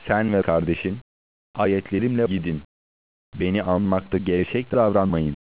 Sen ve kardeşin, ayetlerimle gidin. Beni anmakta gevşek davranmayın.